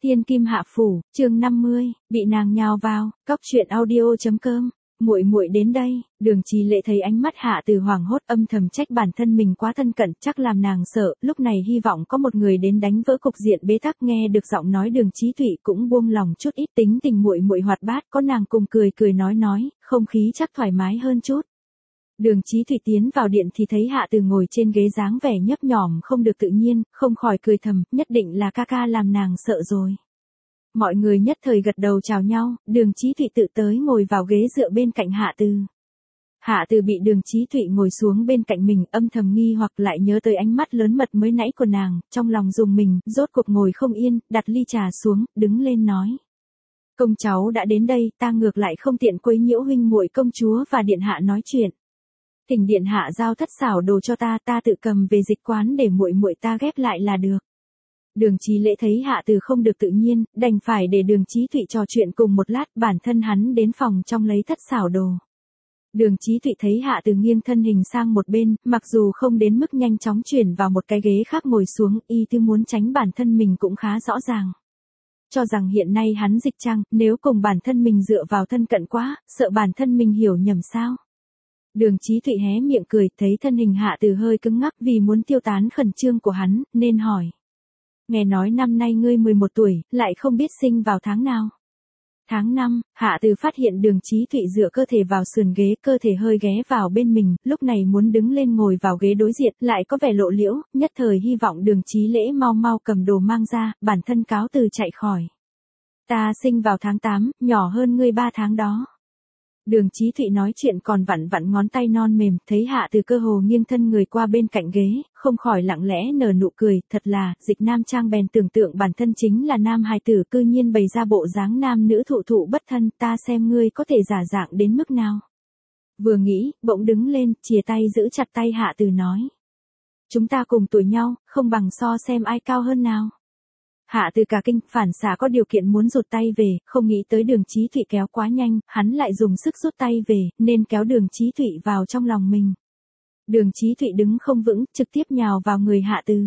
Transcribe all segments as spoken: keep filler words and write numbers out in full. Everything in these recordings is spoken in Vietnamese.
Tiên kim hạ phủ, chương năm mươi, bị nàng nhào vào, cóc truyện audio chấm com. Muội muội đến đây, Đường Chí Lễ thấy ánh mắt Hạ Từ hoảng hốt, âm thầm trách bản thân mình quá thân cận, chắc làm nàng sợ, lúc này hy vọng có một người đến đánh vỡ cục diện bế tắc. Nghe được giọng nói Đường Chí Thụy cũng buông lòng chút ít, tính tình muội muội hoạt bát, có nàng cùng cười cười nói nói, không khí chắc thoải mái hơn chút. Đường Chí Thụy tiến vào điện thì thấy Hạ Từ ngồi trên ghế dáng vẻ nhấp nhổm không được tự nhiên, không khỏi cười thầm, nhất định là ca ca làm nàng sợ rồi. Mọi người nhất thời gật đầu chào nhau, Đường Chí Thụy tự tới ngồi vào ghế dựa bên cạnh Hạ Từ. Hạ Từ bị Đường Chí Thụy ngồi xuống bên cạnh mình, âm thầm nghi hoặc lại nhớ tới ánh mắt lớn mật mới nãy của nàng, trong lòng rùng mình, rốt cuộc ngồi không yên, đặt ly trà xuống, đứng lên nói. Công cháu đã đến đây, ta ngược lại không tiện quấy nhiễu huynh muội công chúa và điện hạ nói chuyện. Thỉnh điện hạ giao thất xảo đồ cho ta, ta tự cầm về dịch quán để muội muội ta ghép lại là được. Đường Chí Lễ thấy Hạ Từ không được tự nhiên, đành phải để Đường Chí Thụy trò chuyện cùng một lát, bản thân hắn đến phòng trong lấy thất xảo đồ. Đường Chí Thụy thấy Hạ Từ nghiêng thân hình sang một bên, mặc dù không đến mức nhanh chóng chuyển vào một cái ghế khác ngồi xuống, y tư muốn tránh bản thân mình cũng khá rõ ràng. Cho rằng hiện nay hắn dịch trang, nếu cùng bản thân mình dựa vào thân cận quá, sợ bản thân mình hiểu nhầm sao. Đường Chí Thụy hé miệng cười, thấy thân hình Hạ Từ hơi cứng ngắc vì muốn tiêu tán khẩn trương của hắn, nên hỏi. Nghe nói năm nay ngươi mười một tuổi, lại không biết sinh vào tháng nào. Tháng năm, Hạ Từ phát hiện Đường Chí Thụy dựa cơ thể vào sườn ghế, cơ thể hơi ghé vào bên mình, lúc này muốn đứng lên ngồi vào ghế đối diện, lại có vẻ lộ liễu, nhất thời hy vọng Đường Chí Lễ mau mau cầm đồ mang ra, bản thân cáo từ chạy khỏi. Ta sinh vào tháng tám, nhỏ hơn ngươi ba tháng đó. Đường Chí Thụy nói chuyện còn vặn vặn ngón tay non mềm, thấy Hạ Từ cơ hồ nghiêng thân người qua bên cạnh ghế, không khỏi lặng lẽ nở nụ cười, thật là, dịch nam trang bèn tưởng tượng bản thân chính là nam hài tử, cư nhiên bày ra bộ dáng nam nữ thụ thụ bất thân, ta xem ngươi có thể giả dạng đến mức nào. Vừa nghĩ, bỗng đứng lên, chìa tay giữ chặt tay Hạ Từ nói. Chúng ta cùng tuổi nhau, không bằng so xem ai cao hơn nào. Hạ Từ cả kinh, phản xạ có điều kiện muốn rụt tay về, không nghĩ tới Đường Chí Thụy kéo quá nhanh, hắn lại dùng sức rút tay về, nên kéo Đường Chí Thụy vào trong lòng mình. Đường Chí Thụy đứng không vững, trực tiếp nhào vào người Hạ Từ.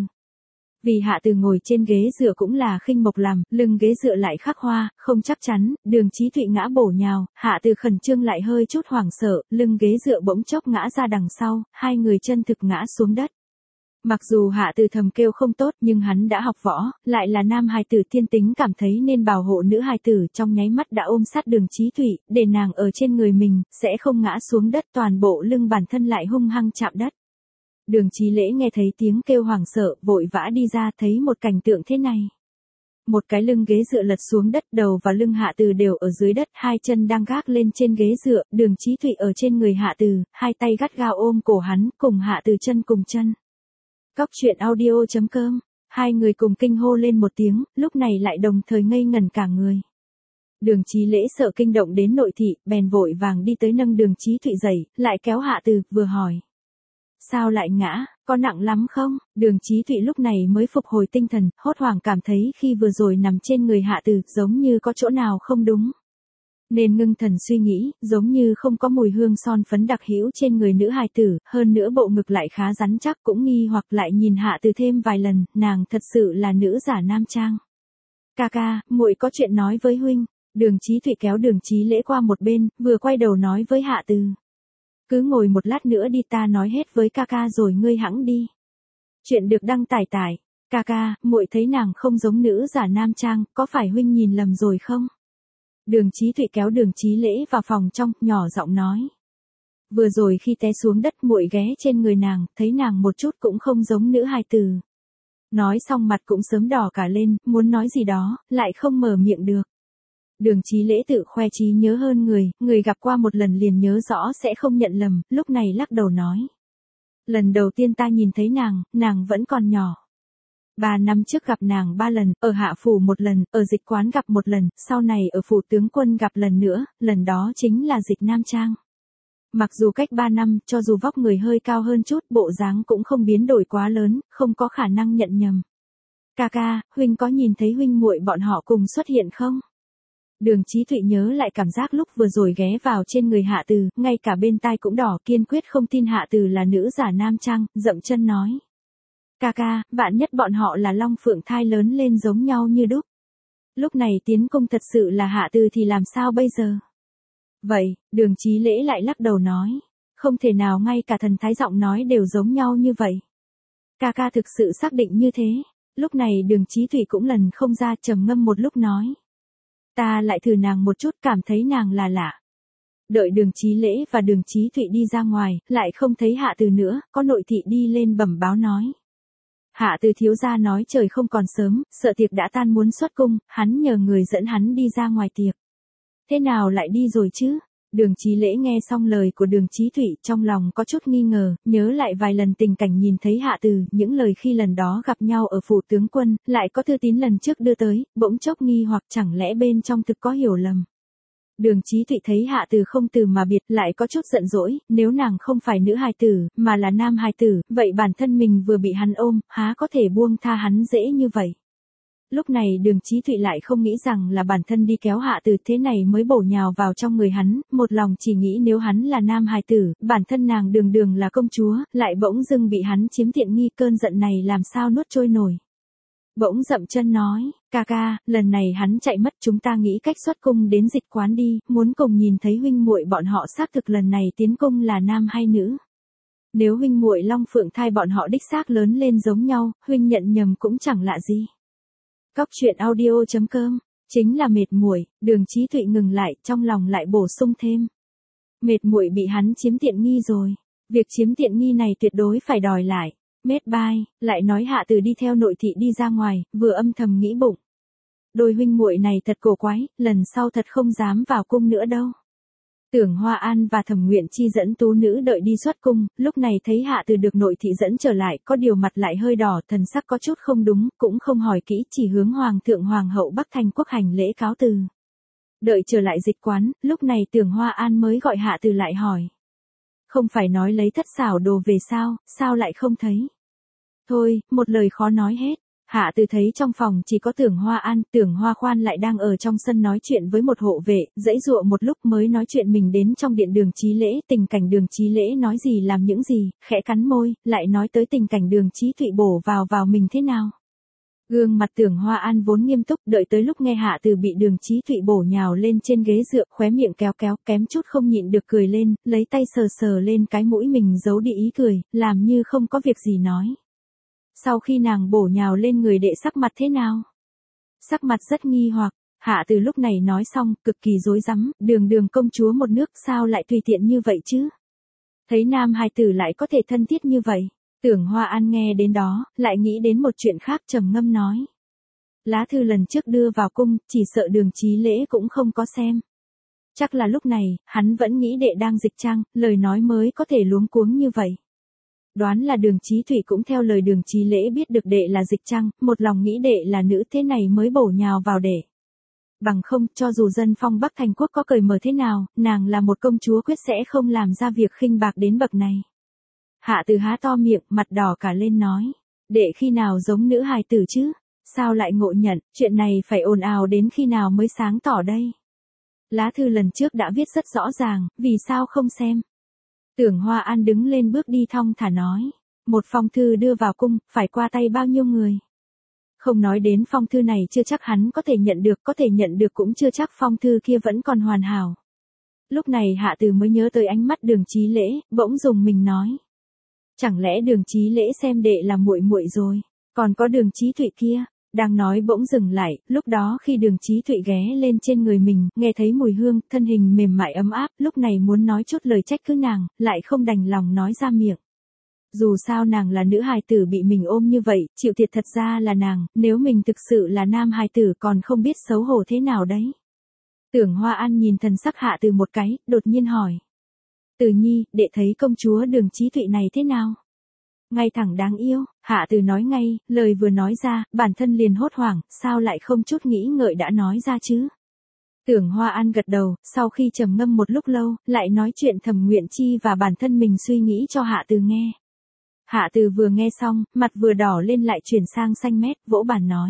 Vì Hạ Từ ngồi trên ghế dựa cũng là khinh mộc làm, lưng ghế dựa lại khắc hoa, không chắc chắn, Đường Chí Thụy ngã bổ nhào, Hạ Từ khẩn trương lại hơi chút hoảng sợ, lưng ghế dựa bỗng chốc ngã ra đằng sau, hai người chân thực ngã xuống đất. Mặc dù Hạ Từ thầm kêu không tốt, nhưng hắn đã học võ, lại là nam hài tử thiên tính, cảm thấy nên bảo hộ nữ hài tử, trong nháy mắt đã ôm sát Đường Chí Thụy, để nàng ở trên người mình, sẽ không ngã xuống đất, toàn bộ lưng bản thân lại hung hăng chạm đất. Đường Chí Lễ nghe thấy tiếng kêu hoảng sợ, vội vã đi ra, thấy một cảnh tượng thế này. Một cái lưng ghế dựa lật xuống đất, đầu và lưng Hạ Từ đều ở dưới đất, hai chân đang gác lên trên ghế dựa, Đường Chí Thụy ở trên người Hạ Từ, hai tay gắt gao ôm cổ hắn, cùng Hạ Từ chân cùng chân. Cóc truyện audio chấm com, hai người cùng kinh hô lên một tiếng, lúc này lại đồng thời ngây ngẩn cả người. Đường Chí Lễ sợ kinh động đến nội thị, bèn vội vàng đi tới nâng Đường Chí Thụy dậy, lại kéo Hạ Từ, vừa hỏi. Sao lại ngã, có nặng lắm không? Đường Chí Thụy lúc này mới phục hồi tinh thần, hốt hoảng cảm thấy khi vừa rồi nằm trên người Hạ Từ, giống như có chỗ nào không đúng. Nên ngưng thần suy nghĩ, giống như không có mùi hương son phấn đặc hữu trên người nữ hài tử, hơn nữa bộ ngực lại khá rắn chắc, cũng nghi hoặc lại nhìn Hạ Từ thêm vài lần, nàng thật sự là nữ giả nam trang. Ca ca, muội có chuyện nói với huynh. Đường Chí Thụy kéo Đường Chí Lễ qua một bên, vừa quay đầu nói với Hạ Từ. Cứ ngồi một lát nữa đi, ta nói hết với ca ca rồi ngươi hẵng đi. Chuyện được đăng tải tại. Ca ca, muội thấy nàng không giống nữ giả nam trang, có phải huynh nhìn lầm rồi không? Đường Chí Thụy kéo Đường Chí Lễ vào phòng trong, nhỏ giọng nói. Vừa rồi khi té xuống đất, muội ghé trên người nàng, thấy nàng một chút cũng không giống nữ hài tử. Nói xong mặt cũng sớm đỏ cả lên, muốn nói gì đó, lại không mở miệng được. Đường Chí Lễ tự khoe trí nhớ hơn người, người gặp qua một lần liền nhớ rõ sẽ không nhận lầm, lúc này lắc đầu nói. Lần đầu tiên ta nhìn thấy nàng, nàng vẫn còn nhỏ. Ba năm trước gặp nàng ba lần, ở hạ phủ một lần, ở dịch quán gặp một lần, sau này ở phủ tướng quân gặp lần nữa, lần đó chính là dịch nam trang. Mặc dù cách ba năm, cho dù vóc người hơi cao hơn chút, bộ dáng cũng không biến đổi quá lớn, không có khả năng nhận nhầm. Ca ca, huynh có nhìn thấy huynh muội bọn họ cùng xuất hiện không? Đường Chí Thụy nhớ lại cảm giác lúc vừa rồi ghé vào trên người Hạ Từ, ngay cả bên tai cũng đỏ, kiên quyết không tin Hạ Từ là nữ giả nam trang, dậm chân nói. Ca ca, vạn nhất bọn họ là long phượng thai lớn lên giống nhau như đúc. Lúc này tiến cung thật sự là Hạ Từ thì làm sao bây giờ? Vậy, Đường Chí Lễ lại lắc đầu nói. Không thể nào, ngay cả thần thái giọng nói đều giống nhau như vậy. Ca ca thực sự xác định như thế. Lúc này Đường Chí Thụy cũng lần không ra, trầm ngâm một lúc nói. Ta lại thử nàng một chút, cảm thấy nàng là lạ. Đợi Đường Chí Lễ và Đường Chí Thụy đi ra ngoài, lại không thấy Hạ Từ nữa, có nội thị đi lên bẩm báo nói. Hạ Từ thiếu gia nói trời không còn sớm, sợ tiệc đã tan muốn xuất cung, hắn nhờ người dẫn hắn đi ra ngoài tiệc. Thế nào lại đi rồi chứ? Đường Chí Lễ nghe xong lời của Đường Chí Thụy, trong lòng có chút nghi ngờ, nhớ lại vài lần tình cảnh nhìn thấy Hạ Từ, những lời khi lần đó gặp nhau ở phủ tướng quân, lại có thư tín lần trước đưa tới, bỗng chốc nghi hoặc chẳng lẽ bên trong thực có hiểu lầm. Đường Chí Thụy thấy Hạ Từ không từ mà biệt, lại có chút giận dỗi, nếu nàng không phải nữ hài tử, mà là nam hài tử, vậy bản thân mình vừa bị hắn ôm, há có thể buông tha hắn dễ như vậy. Lúc này Đường Chí Thụy lại không nghĩ rằng là bản thân đi kéo Hạ Từ, thế này mới bổ nhào vào trong người hắn, một lòng chỉ nghĩ nếu hắn là nam hài tử, bản thân nàng đường đường là công chúa, lại bỗng dưng bị hắn chiếm tiện nghi, cơn giận này làm sao nuốt trôi nổi. Bỗng dậm chân nói, ca ca, lần này hắn chạy mất, chúng ta nghĩ cách xuất cung đến dịch quán đi, muốn cùng nhìn thấy huynh muội bọn họ xác thực lần này tiến cung là nam hay nữ. Nếu huynh muội Long Phượng Thai bọn họ đích xác lớn lên giống nhau, huynh nhận nhầm cũng chẳng lạ gì. Cóc truyện audio chấm com, chính là mệt muội. Đường Chí Thụy ngừng lại, trong lòng lại bổ sung thêm. Mệt muội bị hắn chiếm tiện nghi rồi. Việc chiếm tiện nghi này tuyệt đối phải đòi lại. Mết bai, lại nói Hạ Từ đi theo nội thị đi ra ngoài, vừa âm thầm nghĩ bụng. Đôi huynh muội này thật cổ quái, lần sau thật không dám vào cung nữa đâu. Tưởng Hoa An và Thẩm Nguyện Chi dẫn tú nữ đợi đi xuất cung, lúc này thấy Hạ Từ được nội thị dẫn trở lại, có điều mặt lại hơi đỏ, thần sắc có chút không đúng, cũng không hỏi kỹ, chỉ hướng Hoàng thượng Hoàng hậu Bắc Thành Quốc hành lễ cáo từ. Đợi trở lại dịch quán, lúc này Tưởng Hoa An mới gọi Hạ Từ lại hỏi. Không phải nói lấy thất xảo đồ về sao, sao lại không thấy? Thôi, một lời khó nói hết. Hạ Từ thấy trong phòng chỉ có Tưởng Hoa An, Tưởng Hoa Khoan lại đang ở trong sân nói chuyện với một hộ vệ, dãy dụa một lúc mới nói chuyện mình đến trong điện Đường Chí Lễ, tình cảnh Đường Chí Lễ nói gì làm những gì, khẽ cắn môi, lại nói tới tình cảnh Đường Chí Thụy bổ vào vào mình thế nào. Gương mặt Tưởng Hoa An vốn nghiêm túc, đợi tới lúc nghe Hạ Từ bị Đường Chí Thụy bổ nhào lên trên ghế dựa, khóe miệng kéo kéo, kém chút không nhịn được cười lên, lấy tay sờ sờ lên cái mũi mình giấu đi ý cười, làm như không có việc gì nói. Sau khi nàng bổ nhào lên người đệ sắc mặt thế nào? Sắc mặt rất nghi hoặc, Hạ Từ lúc này nói xong, cực kỳ rối rắm, đường đường công chúa một nước sao lại tùy tiện như vậy chứ? Thấy nam hài tử lại có thể thân thiết như vậy, Tưởng Hoa An nghe đến đó, lại nghĩ đến một chuyện khác, trầm ngâm nói. Lá thư lần trước đưa vào cung, chỉ sợ Đường Chí Lễ cũng không có xem. Chắc là lúc này, hắn vẫn nghĩ đệ đang dịch trang, lời nói mới có thể luống cuống như vậy. Đoán là Đường Chí Thụy cũng theo lời Đường Chí Lễ biết được đệ là dịch trang, một lòng nghĩ đệ là nữ, thế này mới bổ nhào vào đệ. Bằng không, cho dù dân phong Bắc Thành Quốc có cởi mở thế nào, nàng là một công chúa quyết sẽ không làm ra việc khinh bạc đến bậc này. Hạ Từ há to miệng, mặt đỏ cả lên nói. Đệ khi nào giống nữ hài tử chứ? Sao lại ngộ nhận, chuyện này phải ồn ào đến khi nào mới sáng tỏ đây? Lá thư lần trước đã viết rất rõ ràng, vì sao không xem? Tưởng Hoa An đứng lên bước đi thong thả nói. Một phong thư đưa vào cung, phải qua tay bao nhiêu người? Không nói đến phong thư này chưa chắc hắn có thể nhận được, có thể nhận được cũng chưa chắc phong thư kia vẫn còn hoàn hảo. Lúc này Hạ Từ mới nhớ tới ánh mắt Đường Chí Lễ, bỗng dùng mình nói. Chẳng lẽ Đường Chí Lễ xem đệ là muội muội rồi, còn có Đường Chí Thụy kia. Đang nói bỗng dừng lại, lúc đó khi Đường Chí Thụy ghé lên trên người mình, nghe thấy mùi hương, thân hình mềm mại ấm áp, lúc này muốn nói chút lời trách cứ nàng, lại không đành lòng nói ra miệng. Dù sao nàng là nữ hài tử bị mình ôm như vậy, chịu thiệt thật ra là nàng, nếu mình thực sự là nam hài tử còn không biết xấu hổ thế nào đấy. Tưởng Hoa An nhìn thần sắc Hạ Từ một cái, đột nhiên hỏi. Từ nhi, đệ thấy công chúa Đường Chí Thụy này thế nào? Ngay thẳng đáng yêu, Hạ Từ nói ngay, lời vừa nói ra, bản thân liền hốt hoảng, sao lại không chút nghĩ ngợi đã nói ra chứ? Tưởng Hoa An gật đầu, sau khi trầm ngâm một lúc lâu, lại nói chuyện Thẩm Nguyện Chi và bản thân mình suy nghĩ cho Hạ Từ nghe. Hạ Từ vừa nghe xong, mặt vừa đỏ lên lại chuyển sang xanh mét, vỗ bàn nói.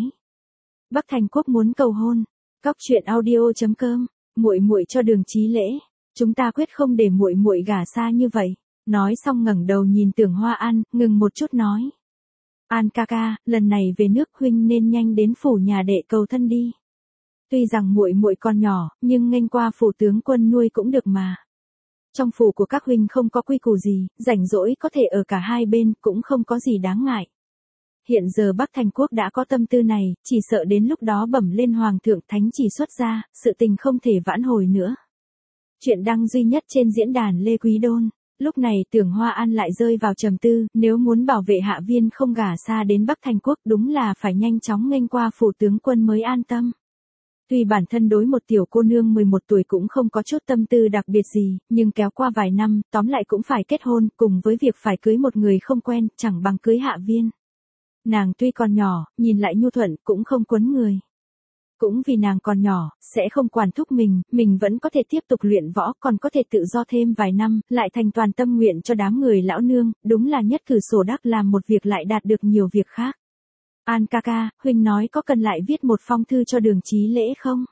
Bắc Thành Quốc muốn cầu hôn. Cóc truyện audio chấm com, muội muội cho Đường Chí Lễ, chúng ta quyết không để muội muội gả xa như vậy. Nói xong ngẩng đầu nhìn Tưởng Hoa An, ngừng một chút nói. An ca ca, lần này về nước huynh nên nhanh đến phủ nhà đệ cầu thân đi. Tuy rằng muội muội còn nhỏ, nhưng nghênh qua phủ tướng quân nuôi cũng được mà. Trong phủ của các huynh không có quy củ gì, rảnh rỗi có thể ở cả hai bên, cũng không có gì đáng ngại. Hiện giờ Bắc Thành Quốc đã có tâm tư này, chỉ sợ đến lúc đó bẩm lên Hoàng thượng thánh chỉ xuất ra, sự tình không thể vãn hồi nữa. Chuyện đăng duy nhất trên diễn đàn Lê Quý Đôn. Lúc này Tưởng Hoa An lại rơi vào trầm tư, nếu muốn bảo vệ Hạ Viên không gả xa đến Bắc Thành Quốc đúng là phải nhanh chóng nghênh qua phủ tướng quân mới an tâm. Tuy bản thân đối một tiểu cô nương mười một tuổi cũng không có chút tâm tư đặc biệt gì, nhưng kéo qua vài năm, tóm lại cũng phải kết hôn, cùng với việc phải cưới một người không quen, chẳng bằng cưới Hạ Viên. Nàng tuy còn nhỏ, nhìn lại nhu thuận, cũng không quấn người. Cũng vì nàng còn nhỏ, sẽ không quản thúc mình, mình vẫn có thể tiếp tục luyện võ, còn có thể tự do thêm vài năm, lại thành toàn tâm nguyện cho đám người lão nương, đúng là nhất cử sổ đắc làm một việc lại đạt được nhiều việc khác. An ca ca, huynh nói có cần lại viết một phong thư cho Đường Chí Lễ không?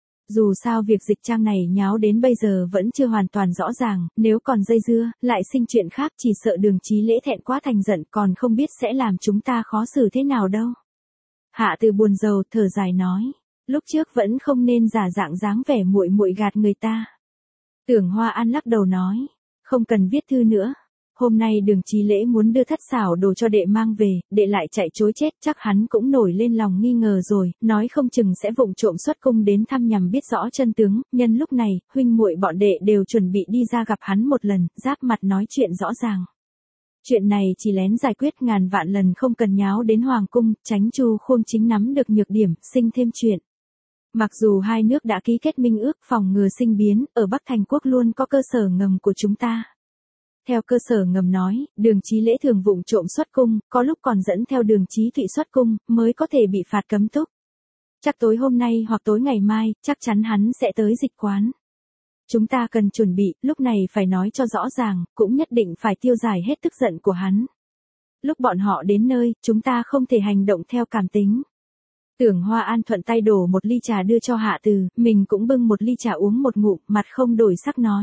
Dù sao việc dịch trang này nháo đến bây giờ vẫn chưa hoàn toàn rõ ràng, nếu còn dây dưa, lại sinh chuyện khác chỉ sợ Đường Chí Lễ thẹn quá thành giận còn không biết sẽ làm chúng ta khó xử thế nào đâu. Hạ Từ buồn rầu thở dài nói, lúc trước vẫn không nên giả dạng dáng vẻ muội muội gạt người ta. Tưởng Hoa An lắc đầu nói, không cần viết thư nữa. Hôm nay Đường Chí Lễ muốn đưa thất xảo đồ cho đệ mang về, đệ lại chạy chối chết, chắc hắn cũng nổi lên lòng nghi ngờ rồi, nói không chừng sẽ vụng trộm xuất cung đến thăm nhằm biết rõ chân tướng, nhân lúc này, huynh muội bọn đệ đều chuẩn bị đi ra gặp hắn một lần, giáp mặt nói chuyện rõ ràng. Chuyện này chỉ lén giải quyết ngàn vạn lần không cần nháo đến hoàng cung, tránh Chu Khuông Chính nắm được nhược điểm, sinh thêm chuyện. Mặc dù hai nước đã ký kết minh ước phòng ngừa sinh biến, ở Bắc Thành Quốc luôn có cơ sở ngầm của chúng ta. Theo cơ sở ngầm nói, Đường Chí Lễ thường vụng trộm xuất cung, có lúc còn dẫn theo Đường Chí Thụy xuất cung, mới có thể bị phạt cấm túc. Chắc tối hôm nay hoặc tối ngày mai, chắc chắn hắn sẽ tới dịch quán. Chúng ta cần chuẩn bị, lúc này phải nói cho rõ ràng, cũng nhất định phải tiêu giải hết tức giận của hắn. Lúc bọn họ đến nơi, chúng ta không thể hành động theo cảm tính. Tưởng Hoa An thuận tay đổ một ly trà đưa cho Hạ Từ, mình cũng bưng một ly trà uống một ngụm, mặt không đổi sắc nói.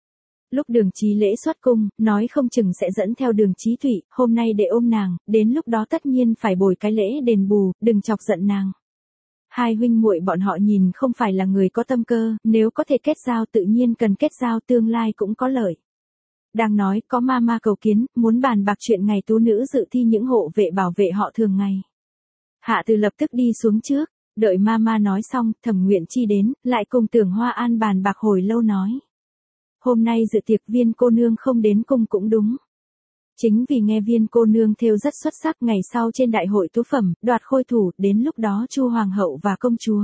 Lúc Đường Chí Lễ xuất cung, nói không chừng sẽ dẫn theo Đường Chí Thụy, hôm nay để ôm nàng, đến lúc đó tất nhiên phải bồi cái lễ đền bù, đừng chọc giận nàng. Hai huynh muội bọn họ nhìn không phải là người có tâm cơ, nếu có thể kết giao tự nhiên cần kết giao, tương lai cũng có lợi. Đang nói, có ma ma cầu kiến, muốn bàn bạc chuyện ngày tú nữ dự thi những hộ vệ bảo vệ họ thường ngày. Hạ Từ lập tức đi xuống trước, đợi ma ma nói xong, Thẩm Nguyện Chi đến, lại cùng Tưởng Hoa An bàn bạc hồi lâu nói. Hôm nay dự tiệc Viên cô nương không đến cung cũng đúng. Chính vì nghe Viên cô nương thêu rất xuất sắc, ngày sau trên đại hội tú phẩm, đoạt khôi thủ, đến lúc đó Chu Hoàng hậu và công chúa.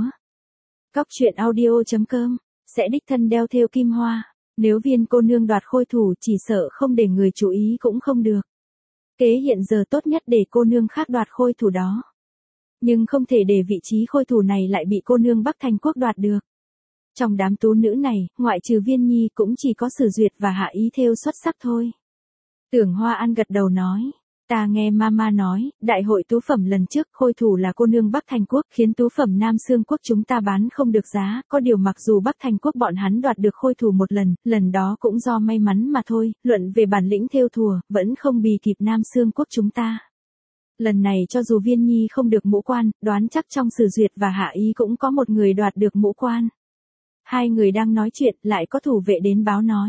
Cóc truyện audio chấm com sẽ đích thân đeo thêu kim hoa. Nếu Viên cô nương đoạt khôi thủ chỉ sợ không để người chú ý cũng không được. Kế hiện giờ tốt nhất để cô nương khác đoạt khôi thủ đó. Nhưng không thể để vị trí khôi thủ này lại bị cô nương Bắc Thành Quốc đoạt được. Trong đám tú nữ này, ngoại trừ Viên Nhi cũng chỉ có Sử Duyệt và Hạ Ý thêu xuất sắc thôi. Tưởng Hoa An gật đầu nói, ta nghe mama nói, đại hội tú phẩm lần trước khôi thủ là cô nương Bắc Thành Quốc, khiến tú phẩm Nam Xương Quốc chúng ta bán không được giá, có điều mặc dù Bắc Thành Quốc bọn hắn đoạt được khôi thủ một lần, lần đó cũng do may mắn mà thôi, luận về bản lĩnh thêu thùa, vẫn không bì kịp Nam Xương Quốc chúng ta. Lần này cho dù Viên Nhi không được mũ quan, đoán chắc trong Sử Duyệt và Hạ Ý cũng có một người đoạt được mũ quan. Hai người đang nói chuyện, lại có thủ vệ đến báo nói.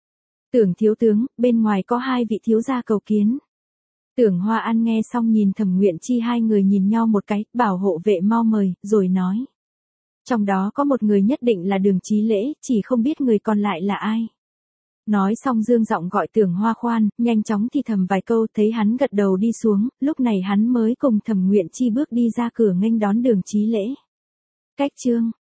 Tưởng thiếu tướng, bên ngoài có hai vị thiếu gia cầu kiến. Tưởng Hoa An nghe xong nhìn Thẩm Nguyện Chi, hai người nhìn nhau một cái, bảo hộ vệ mau mời, rồi nói. Trong đó có một người nhất định là Đường Chí Lễ, chỉ không biết người còn lại là ai. Nói xong dương giọng gọi Tưởng Hoa Khoan, nhanh chóng thì thầm vài câu, thấy hắn gật đầu đi xuống, lúc này hắn mới cùng Thẩm Nguyện Chi bước đi ra cửa nghênh đón Đường Chí Lễ. Cách chương